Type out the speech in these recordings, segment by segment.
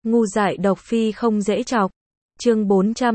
Ngu dại độc phi không dễ chọc. Chương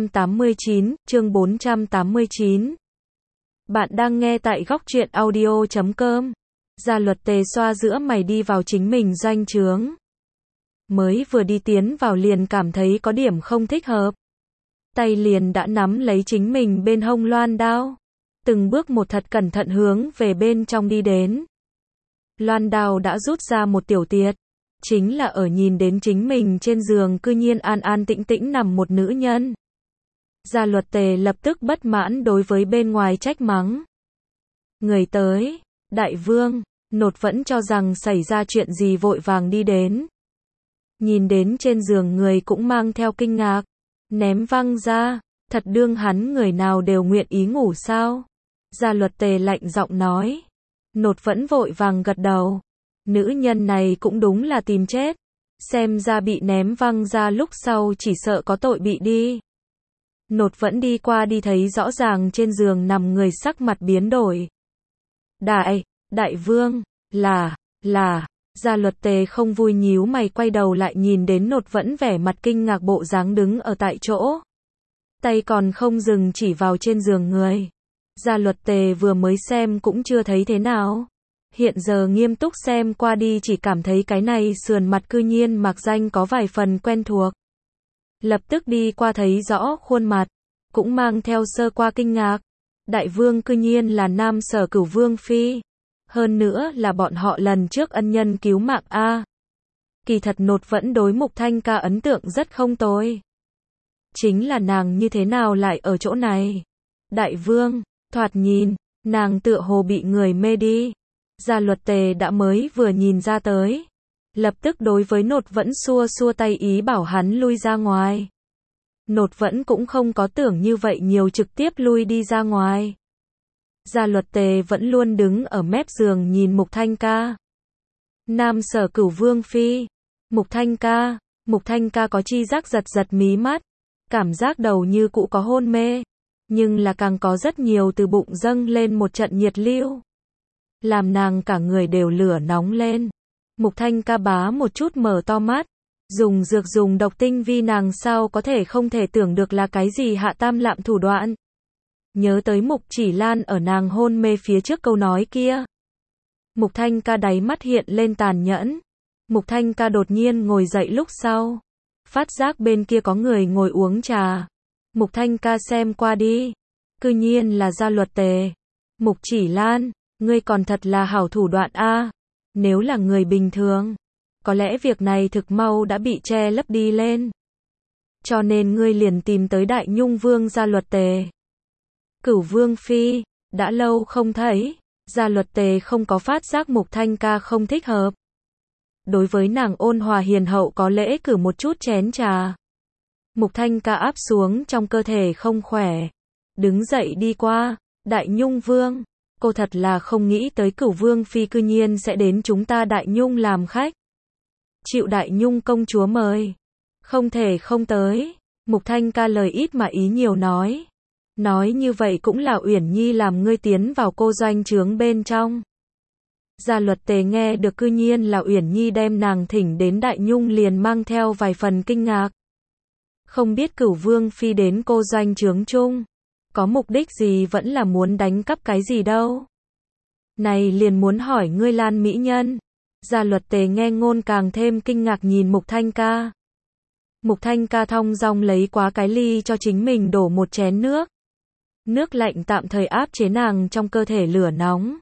489. Bạn đang nghe tại góc truyện audio.com. Gia Luật Tề xoa giữa mày đi vào chính mình doanh trướng. Mới vừa đi tiến vào liền cảm thấy có điểm không thích hợp. Tay liền đã nắm lấy chính mình bên hông loan đao. Từng bước một thật cẩn thận hướng về bên trong đi đến. Loan đao đã rút ra một tiểu tiệt. Chính là ở nhìn đến chính mình trên giường cư nhiên an an tĩnh tĩnh nằm một nữ nhân. Gia Luật Tề lập tức bất mãn đối với bên ngoài trách mắng. Người tới, đại vương, nột vẫn cho rằng xảy ra chuyện gì vội vàng đi đến. Nhìn đến trên giường người cũng mang theo kinh ngạc, ném văng ra, thật đương hắn người nào đều nguyện ý ngủ sao? Gia Luật Tề lạnh giọng nói. Nột vẫn vội vàng gật đầu. Nữ nhân này cũng đúng là tìm chết. Xem ra bị ném văng ra lúc sau chỉ sợ có tội bị đi. Nột vẫn đi qua đi thấy rõ ràng trên giường nằm người sắc mặt biến đổi. Đại vương, là, Gia Luật Tề không vui nhíu mày quay đầu lại nhìn đến Nột vẫn vẻ mặt kinh ngạc bộ dáng đứng ở tại chỗ. Tay còn không dừng chỉ vào trên giường người. Gia Luật Tề vừa mới xem cũng chưa thấy thế nào. Hiện giờ nghiêm túc xem qua đi chỉ cảm thấy cái này sườn mặt cư nhiên mạc danh có vài phần quen thuộc. Lập tức đi qua thấy rõ khuôn mặt, cũng mang theo sơ qua kinh ngạc. Đại vương cư nhiên là Nam Sở Cửu Vương Phi. Hơn nữa là bọn họ lần trước ân nhân cứu mạng a. Kỳ thật Nột vẫn đối Mục Thanh Ca ấn tượng rất không tồi. Chính là nàng như thế nào lại ở chỗ này? Đại vương, thoạt nhìn, nàng tựa hồ bị người mê đi. Gia Luật Tề đã mới vừa nhìn ra tới. Lập tức đối với Nột vẫn xua tay ý bảo hắn lui ra ngoài. Nột vẫn cũng không có tưởng như vậy nhiều trực tiếp lui đi ra ngoài. Gia Luật Tề vẫn luôn đứng ở mép giường nhìn Mục Thanh Ca. Nam Sở Cửu Vương Phi. Mục Thanh Ca có chi giác giật mí mắt. Cảm giác đầu như cũ có hôn mê. Nhưng là càng có rất nhiều từ bụng dâng lên một trận nhiệt lưu. Làm nàng cả người đều lửa nóng lên. Mục Thanh Ca bá một chút mở to mắt. Dùng dược dùng độc tinh vi nàng sao có thể không thể tưởng được là cái gì hạ tam lạm thủ đoạn. Nhớ tới Mục Chỉ Lan ở nàng hôn mê phía trước câu nói kia. Mục Thanh Ca đáy mắt hiện lên tàn nhẫn. Mục Thanh Ca đột nhiên ngồi dậy lúc sau. Phát giác bên kia có người ngồi uống trà. Mục Thanh Ca xem qua đi. Cư nhiên là Gia Luật Tề. Mục Chỉ Lan, ngươi còn thật là hảo thủ đoạn a. Nếu là người bình thường, có lẽ việc này thực mau đã bị che lấp đi lên. Cho nên ngươi liền tìm tới Đại Nhung Vương Gia Luật Tề. Cửu Vương Phi, đã lâu không thấy. Gia Luật Tề không có phát giác Mục Thanh Ca không thích hợp. Đối với nàng ôn hòa hiền hậu có lễ cử một chút chén trà. Mục Thanh Ca áp xuống trong cơ thể không khỏe. Đứng dậy đi qua. Đại Nhung Vương, cô thật là không nghĩ tới Cửu Vương Phi cư nhiên sẽ đến chúng ta Đại Nhung làm khách. Chịu Đại Nhung công chúa mời. Không thể không tới. Mục Thanh Ca lời ít mà ý nhiều nói. Nói như vậy cũng là Uyển Nhi làm ngươi tiến vào cô doanh trướng bên trong. Gia Luật Tề nghe được cư nhiên là Uyển Nhi đem nàng thỉnh đến Đại Nhung liền mang theo vài phần kinh ngạc. Không biết Cửu Vương Phi đến cô doanh trướng chung. Có mục đích gì vẫn là muốn đánh cắp cái gì đâu. Này liền muốn hỏi ngươi Lan mỹ nhân. Gia Luật Tề nghe ngôn càng thêm kinh ngạc nhìn Mục Thanh Ca. Mục Thanh Ca thong dong lấy quá cái ly cho chính mình đổ một chén nước. Nước lạnh tạm thời áp chế nàng trong cơ thể lửa nóng.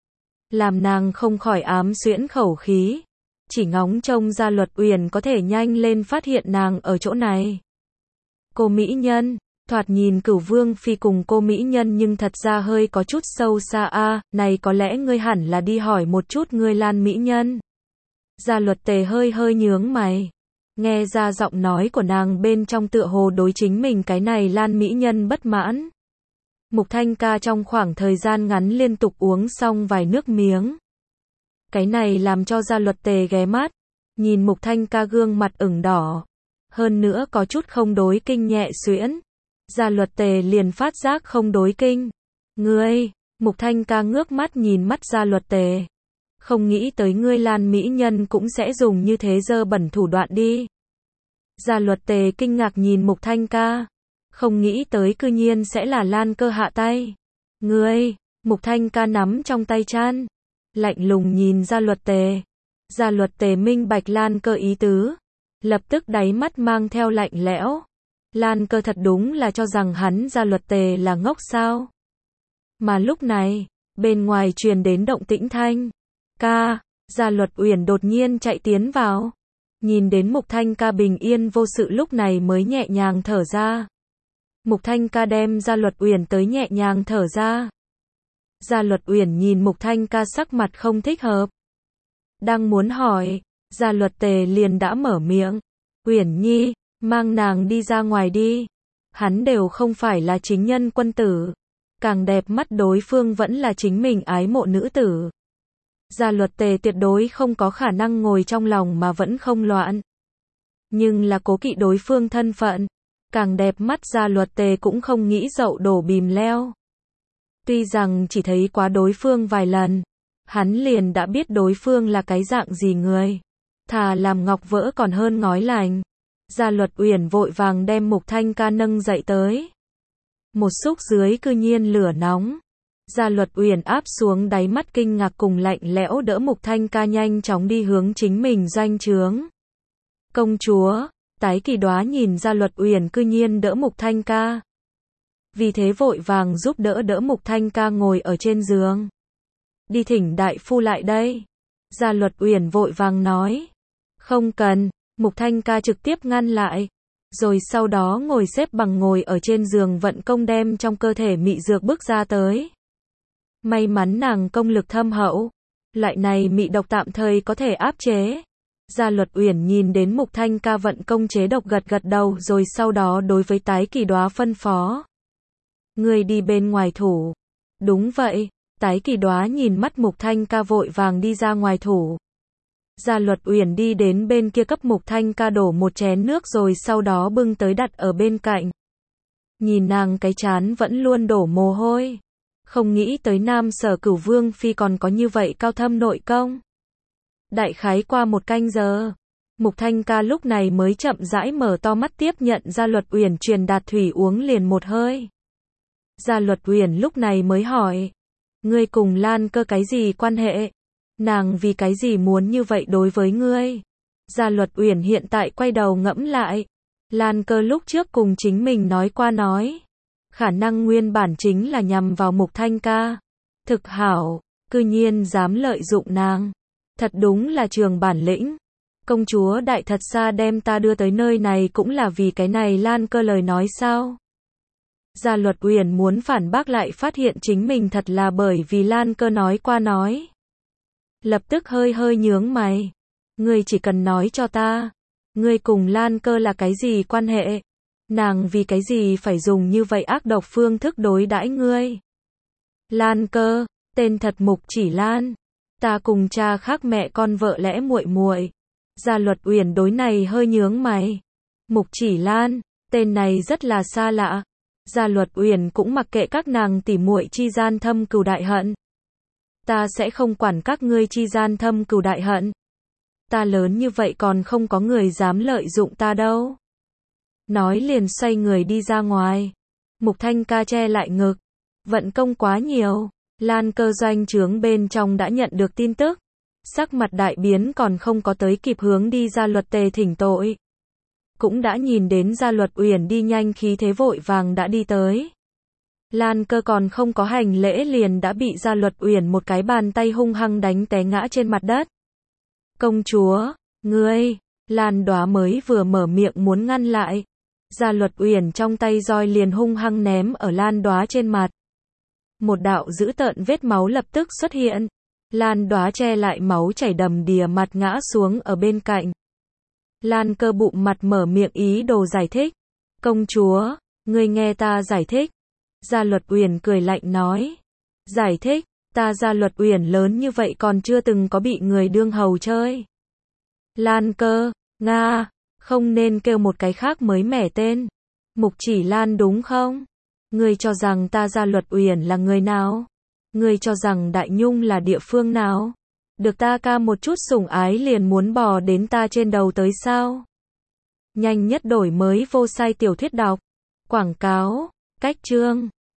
Làm nàng không khỏi ám xuyễn khẩu khí. Chỉ ngóng trông Gia Luật Uyển có thể nhanh lên phát hiện nàng ở chỗ này. Cô mỹ nhân, thoạt nhìn Cửu Vương Phi cùng cô mỹ nhân nhưng thật ra hơi có chút sâu xa a. Này có lẽ ngươi hẳn là đi hỏi một chút ngươi Lan mỹ nhân. Gia Luật Tề hơi nhướng mày. Nghe ra giọng nói của nàng bên trong tựa hồ đối chính mình cái này Lan mỹ nhân bất mãn. Mục Thanh Ca trong khoảng thời gian ngắn liên tục uống xong vài nước miếng. Cái này làm cho Gia Luật Tề ghé mắt. Nhìn Mục Thanh Ca gương mặt ửng đỏ. Hơn nữa có chút không đối kinh nhẹ xuyễn. Gia Luật Tề liền phát giác không đối kinh. Ngươi, Mục Thanh Ca ngước mắt nhìn mắt Gia Luật Tề. Không nghĩ tới ngươi Lan mỹ nhân cũng sẽ dùng như thế dơ bẩn thủ đoạn đi. Gia Luật Tề kinh ngạc nhìn Mục Thanh Ca. Không nghĩ tới cư nhiên sẽ là Lan Cơ hạ tay. Ngươi, Mục Thanh Ca nắm trong tay chan. Lạnh lùng nhìn Gia Luật Tề. Gia Luật Tề minh bạch Lan Cơ ý tứ. Lập tức đáy mắt mang theo lạnh lẽo. Lan Cơ thật đúng là cho rằng hắn Gia Luật Tề là ngốc sao. Mà lúc này, bên ngoài truyền đến động tĩnh thanh. Ca, Gia Luật Uyển đột nhiên chạy tiến vào. Nhìn đến Mục Thanh Ca bình yên vô sự lúc này mới nhẹ nhàng thở ra. Mục Thanh Ca đem Gia Luật Uyển tới nhẹ nhàng thở ra. Gia Luật Uyển nhìn Mục Thanh Ca sắc mặt không thích hợp. Đang muốn hỏi, Gia Luật Tề liền đã mở miệng. Uyển Nhi, mang nàng đi ra ngoài đi. Hắn đều không phải là chính nhân quân tử. Càng đẹp mắt đối phương vẫn là chính mình ái mộ nữ tử. Gia Luật Tề tuyệt đối không có khả năng ngồi trong lòng mà vẫn không loạn. Nhưng là cố kỵ đối phương thân phận. Càng đẹp mắt Gia Luật Tề cũng không nghĩ dậu đổ bìm leo. Tuy rằng chỉ thấy quá đối phương vài lần, hắn liền đã biết đối phương là cái dạng gì người. Thà làm ngọc vỡ còn hơn ngói lành. Gia Luật Uyển vội vàng đem Mục Thanh Ca nâng dậy tới. Một xúc dưới cư nhiên lửa nóng. Gia Luật Uyển áp xuống đáy mắt kinh ngạc cùng lạnh lẽo đỡ Mục Thanh Ca nhanh chóng đi hướng chính mình doanh trướng. Công chúa, Tái Kỳ Đóa nhìn Gia Luật Uyển cư nhiên đỡ Mục Thanh Ca. Vì thế vội vàng giúp đỡ Mục Thanh Ca ngồi ở trên giường. Đi thỉnh đại phu lại đây. Gia Luật Uyển vội vàng nói. Không cần, Mục Thanh Ca trực tiếp ngăn lại. Rồi sau đó ngồi xếp bằng ngồi ở trên giường vận công đem trong cơ thể mị dược bước ra tới. May mắn nàng công lực thâm hậu. Loại này mị độc tạm thời có thể áp chế. Gia Luật Uyển nhìn đến Mục Thanh Ca vận công chế độc gật gật đầu rồi sau đó đối với Tái Kỳ Đóa phân phó. Người đi bên ngoài thủ. Đúng vậy, Tái Kỳ Đóa nhìn mắt Mục Thanh Ca vội vàng đi ra ngoài thủ. Gia Luật Uyển đi đến bên kia cấp Mục Thanh Ca đổ một chén nước rồi sau đó bưng tới đặt ở bên cạnh. Nhìn nàng cái trán vẫn luôn đổ mồ hôi. Không nghĩ tới Nam Sở Cửu Vương Phi còn có như vậy cao thâm nội công. Đại khái qua một canh giờ, Mục Thanh Ca lúc này mới chậm rãi mở to mắt tiếp nhận Gia Luật Uyển truyền đạt thủy uống liền một hơi. Gia Luật Uyển lúc này mới hỏi. Ngươi cùng Lan Cơ cái gì quan hệ? Nàng vì cái gì muốn như vậy đối với ngươi? Gia Luật Uyển hiện tại quay đầu ngẫm lại. Lan Cơ lúc trước cùng chính mình nói qua nói. Khả năng nguyên bản chính là nhằm vào Mục Thanh Ca. Thực hảo, cư nhiên dám lợi dụng nàng. Thật đúng là trường bản lĩnh. Công chúa đại thật xa đem ta đưa tới nơi này cũng là vì cái này Lan Cơ lời nói sao? Gia Luật Uyển muốn phản bác lại phát hiện chính mình thật là bởi vì Lan Cơ nói qua nói. Lập tức hơi hơi nhướng mày. Ngươi chỉ cần nói cho ta. Ngươi cùng Lan Cơ là cái gì quan hệ? Nàng vì cái gì phải dùng như vậy ác độc phương thức đối đãi ngươi? Lan Cơ, tên thật Mục Chỉ Lan. Ta cùng cha khác mẹ con vợ lẽ muội muội. Gia Luật Uyển đối này hơi nhướng mày. Mục Chỉ Lan, tên này rất là xa lạ. Gia Luật Uyển cũng mặc kệ các nàng tỉ muội chi gian thâm cừu đại hận. Ta sẽ không quản các ngươi chi gian thâm cừu đại hận. Ta lớn như vậy còn không có người dám lợi dụng ta đâu. Nói liền xoay người đi ra ngoài. Mục Thanh Ca che lại ngực. Vận công quá nhiều. Lan Cơ doanh trướng bên trong đã nhận được tin tức. Sắc mặt đại biến còn không có tới kịp hướng đi Gia Luật Tề thỉnh tội. Cũng đã nhìn đến Gia Luật Uyển đi nhanh khí thế vội vàng đã đi tới. Lan Cơ còn không có hành lễ liền đã bị Gia Luật Uyển một cái bàn tay hung hăng đánh té ngã trên mặt đất. Công chúa, ngươi, Lan Đóa mới vừa mở miệng muốn ngăn lại. Gia Luật Uyển trong tay roi liền hung hăng ném ở Lan Đóa trên mặt. Một đạo dữ tợn vết máu lập tức xuất hiện. Lan Đóa che lại máu chảy đầm đìa mặt ngã xuống ở bên cạnh. Lan Cơ bụng mặt mở miệng ý đồ giải thích. Công chúa, ngươi nghe ta giải thích. Gia Luật Uyển cười lạnh nói. Giải thích, ta Gia Luật Uyển lớn như vậy còn chưa từng có bị người đương hầu chơi. Lan Cơ, Nga, không nên kêu một cái khác mới mẻ tên. Mục Chỉ Lan đúng không? Ngươi cho rằng ta Gia Luật Uyển là người nào? Ngươi cho rằng Đại Nhung là địa phương nào? Được ta ca một chút sủng ái liền muốn bò đến ta trên đầu tới sao? Nhanh nhất đổi mới vô sai tiểu thuyết đọc. Quảng cáo. Cách chương.